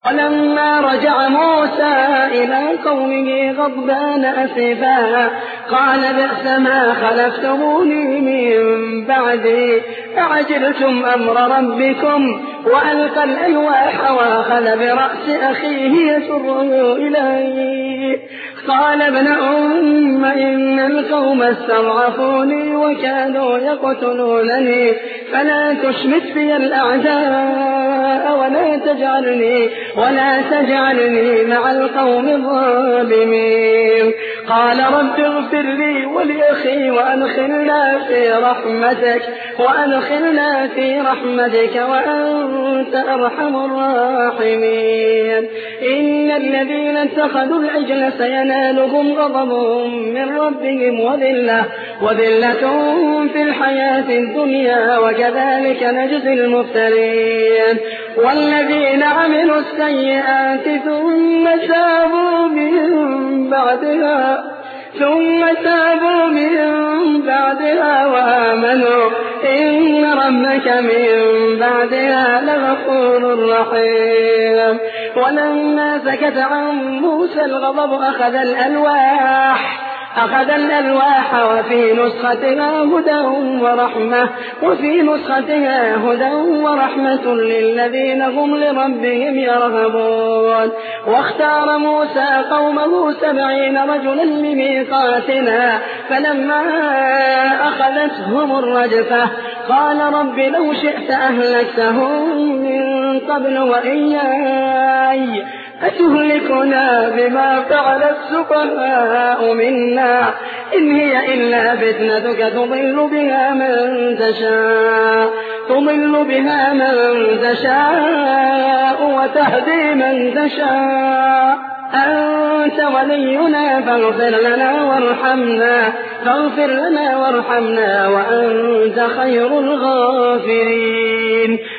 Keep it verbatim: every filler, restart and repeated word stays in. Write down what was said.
ولما رجع موسى إلى قومه غضبان أسفا قال بئس ما خلفتموني من بعدي أعجلتم أمر ربكم وألقى الألواح وأخذ برأس أخيه يسره إليه قال ابن أم إن القوم استضعفوني وكانوا يقتلونني فلا تشمت بي الأعداء ولا تجعلني ولا تجعلني مع القوم الظالمين قال رب اغفر لي ولأخي وأدخلنا في رحمتك وأدخلنا في رحمتك وأنت أرحم الراحمين إن الذين اتخذوا العجل سينالهم غضب من ربهم وذلة وذلة في الحياة الدنيا وكذلك نجزي المفترين والذين عملوا السيئات ثم تابوا من بعدها ثم تابوا من بعدها وآمنوا إن ربك من بعدها لغفور رحيم ولما سكت عن موسى الغضب أخذ الألواح أخذ الألواح وفي نسختها هدى ورحمة وفي نسختها هدى ورحمة للذين هم لربهم يرهبون واختار موسى قومه سبعين رجلا لميقاتنا فلما أخذتهم الرجفة قال رب لو شئت أهلكتهم من قبل وإياي أتهلكنا بما فعل السفهاء منا إن هي إلا فتنتك تضل بها من تشاء تضل بها من تشاء وتهدي من تشاء أنت ولينا فاغفر لنا وارحمنا فاغفر لنا وارحمنا وأنت خير الغافرين